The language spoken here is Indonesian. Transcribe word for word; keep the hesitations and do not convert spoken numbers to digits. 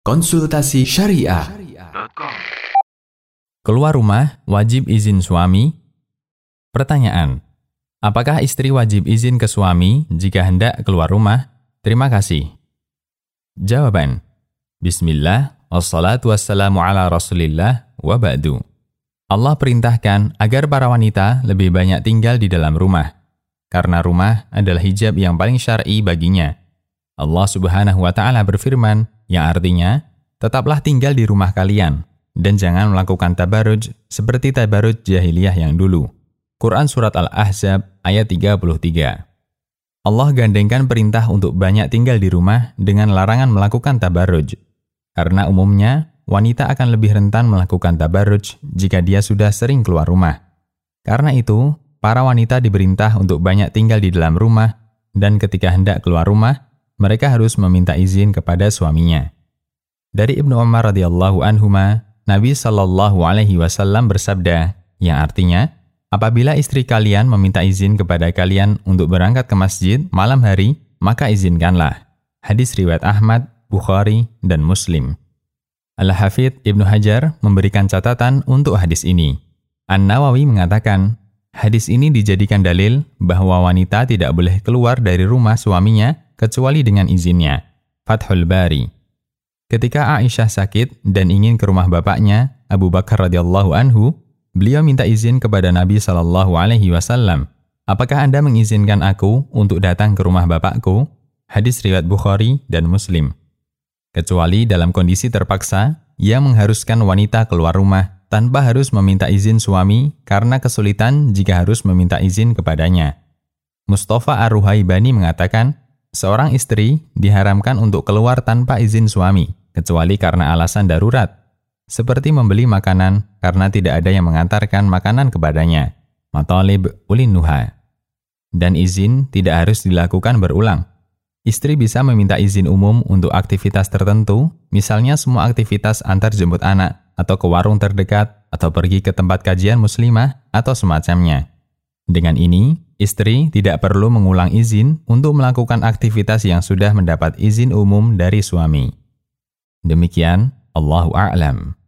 Konsultasi Syariah. Keluar rumah wajib izin suami? Pertanyaan: apakah istri wajib izin ke suami jika hendak keluar rumah? Terima kasih. Jawaban: Bismillah, wassalatu wassalamu ala rasulillah, wa ba'du. Allah perintahkan agar para wanita lebih banyak tinggal di dalam rumah, karena rumah adalah hijab yang paling syar'i baginya. Allah Subhanahu wa Ta'ala berfirman, yang artinya, tetaplah tinggal di rumah kalian, dan jangan melakukan tabarruj seperti tabarruj jahiliyah yang dulu. Quran Surat Al-Ahzab ayat tiga puluh tiga. Allah gandengkan perintah untuk banyak tinggal di rumah dengan larangan melakukan tabarruj, karena umumnya wanita akan lebih rentan melakukan tabarruj jika dia sudah sering keluar rumah. Karena itu, para wanita diperintah untuk banyak tinggal di dalam rumah, dan ketika hendak keluar rumah, mereka harus meminta izin kepada suaminya. Dari Ibnu Umar radhiyallahu anhuma, Nabi sallallahu alaihi wasallam bersabda, yang artinya, apabila istri kalian meminta izin kepada kalian untuk berangkat ke masjid malam hari, maka izinkanlah. Hadis riwayat Ahmad, Bukhari, dan Muslim. Al-Hafidz Ibnu Hajar memberikan catatan untuk hadis ini. An-Nawawi mengatakan, hadis ini dijadikan dalil bahwa wanita tidak boleh keluar dari rumah suaminya kecuali dengan izinnya. Fathul Bari. Ketika Aisyah sakit dan ingin ke rumah bapaknya, Abu Bakar radhiyallahu anhu, beliau minta izin kepada Nabi sallallahu alaihi wasallam. Apakah Anda mengizinkan aku untuk datang ke rumah bapakku? Hadis riwayat Bukhari dan Muslim. Kecuali dalam kondisi terpaksa, yang mengharuskan wanita keluar rumah tanpa harus meminta izin suami karena kesulitan jika harus meminta izin kepadanya. Mustafa Ar-Ruhaibani mengatakan, seorang istri diharamkan untuk keluar tanpa izin suami, kecuali karena alasan darurat, seperti membeli makanan karena tidak ada yang mengantarkan makanan kepadanya, matalib ulin nuha. Dan izin tidak harus dilakukan berulang. Istri bisa meminta izin umum untuk aktivitas tertentu, misalnya semua aktivitas antar jemput anak, atau ke warung terdekat, atau pergi ke tempat kajian muslimah, atau semacamnya. Dengan ini, istri tidak perlu mengulang izin untuk melakukan aktivitas yang sudah mendapat izin umum dari suami. Demikian, Allahu a'lam.